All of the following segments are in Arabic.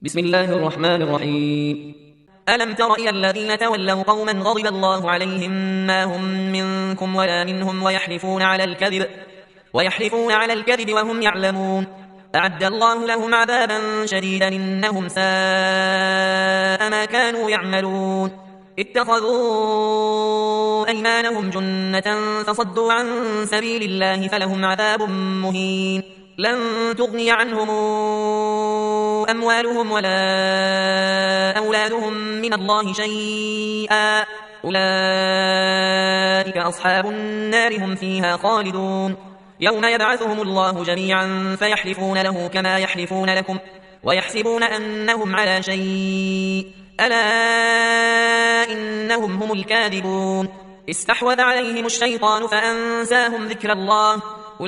بسم الله الرحمن الرحيم. ألم تر إلى الذين تولوا قوما غضب الله عليهم ما هم منكم ولا منهم ويحلفون على الكذب وهم يعلمون. أعد الله لهم عذابا شديدا إنهم ساء ما كانوا يعملون. اتخذوا أيمانهم جنة فصدوا عن سبيل الله فلهم عذاب مهين. لن تغني عنهم أموالهم ولا أولادهم من الله شيئا، أولئك أصحاب النار هم فيها خالدون. يوم يبعثهم الله جميعا فيحلفون له كما يحلفون لكم ويحسبون أنهم على شيء، ألا إنهم هم الكاذبون. استحوذ عليهم الشيطان فأنساهم ذكر الله،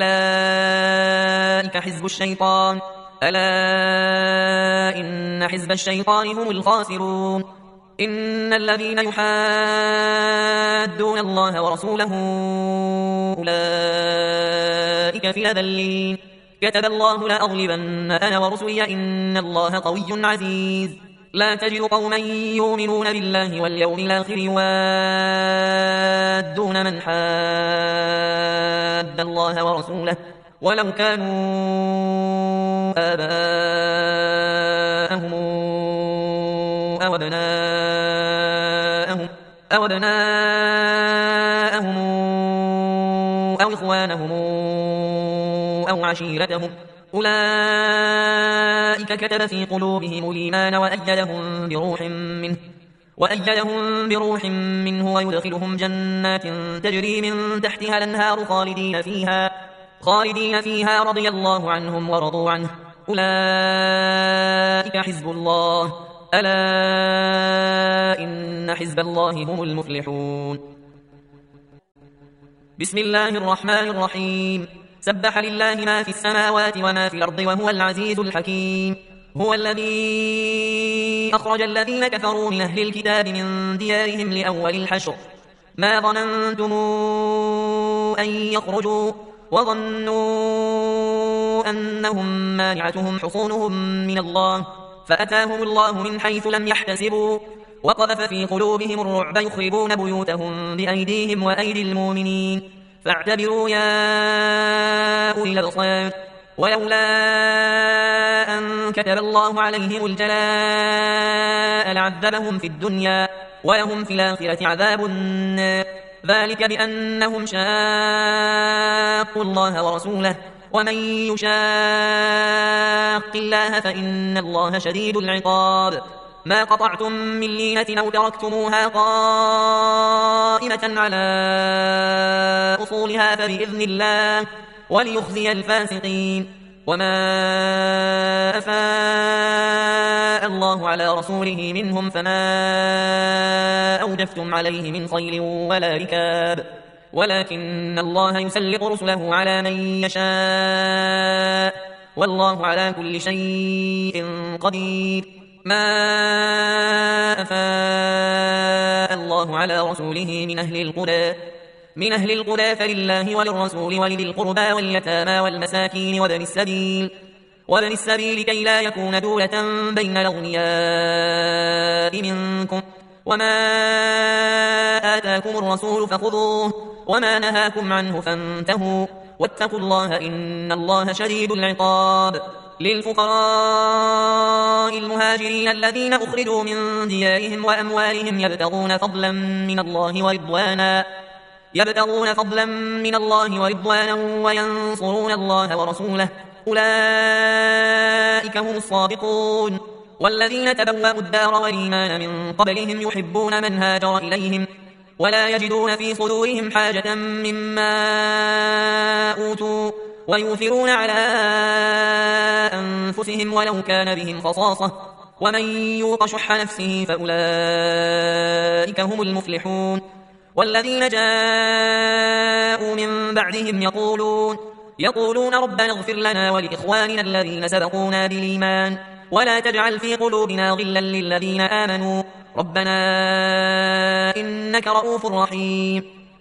أولئك حزب الشيطان، ألا إن حزب الشيطان هم الخاسرون. إن الذين يحادون الله ورسوله أولئك في الأذلين. كتب الله لأغلبن أنا ورسلي إن الله قوي عزيز. لا تجد قوما يؤمنون بالله واليوم الآخر يوادون من حاد الله ورسوله ولو كانوا آباءهم أو أبناءهم أو إخوانهم أو عشيرتهم، أولئك كتب في قلوبهم الإيمان وأيدهم بروح منه ويدخلهم جنات تجري من تحتها الأنهار خالدين فيها رضي الله عنهم ورضوا عنه، أولئك حزب الله، ألا إن حزب الله هم المفلحون. بسم الله الرحمن الرحيم. سبح لله ما في السماوات وما في الأرض وهو العزيز الحكيم. هو الذي أخرج الذين كفروا من أهل الكتاب من ديارهم لأول الحشر ما ظننتم أن يخرجوا وظنوا أنهم مانعتهم حصونهم من الله فأتاهم الله من حيث لم يحتسبوا وقذف في قلوبهم الرعب يخربون بيوتهم بأيديهم وأيدي المؤمنين فاعتبروا يا أولي الأبصار. ولولا أن كتب الله عليهم الجلاء لعذبهم في الدنيا ولهم في الآخرة عذاب النار، ذلك بأنهم شاقوا الله ورسوله ومن يشاق الله فإن الله شديد العقاب. ما قطعتم من لينة أو تركتموها قائمة على أصولها فبإذن الله وليخزي الفاسقين. وما أفاء الله على رسوله منهم فما أوجفتم عليه من خيل ولا ركاب ولكن الله يسلط رسله على من يشاء والله على كل شيء قدير. ما أفاء الله على رسوله من أهل القرى فلله وللرسول ولذي القربى واليتامى والمساكين وابن السبيل كي لا يكون دولة بين الأغنياء منكم. وما آتاكم الرسول فخذوه وما نهاكم عنه فانتهوا واتقوا الله إن الله شديد العقاب. للفقراء المهاجرين الذين أخرجوا من ديارهم وأموالهم يبتغون فضلا من الله ورضوانا وينصرون الله ورسوله أولئك هم الصادقون. والذين تبوأوا الدار والإيمان من قبلهم يحبون من هاجر إليهم ولا يجدون في صدورهم حاجة مما أوتوا ويؤثرون على أنفسهم ولو كان بهم خصاصة ومن يوق شح نفسه فأولئك هم المفلحون. والذين جاءوا من بعدهم يقولون ربنا اغفر لنا ولإخواننا الذين سبقونا بالإيمان ولا تجعل في قلوبنا غلا للذين آمنوا ربنا إنك رؤوف رحيم.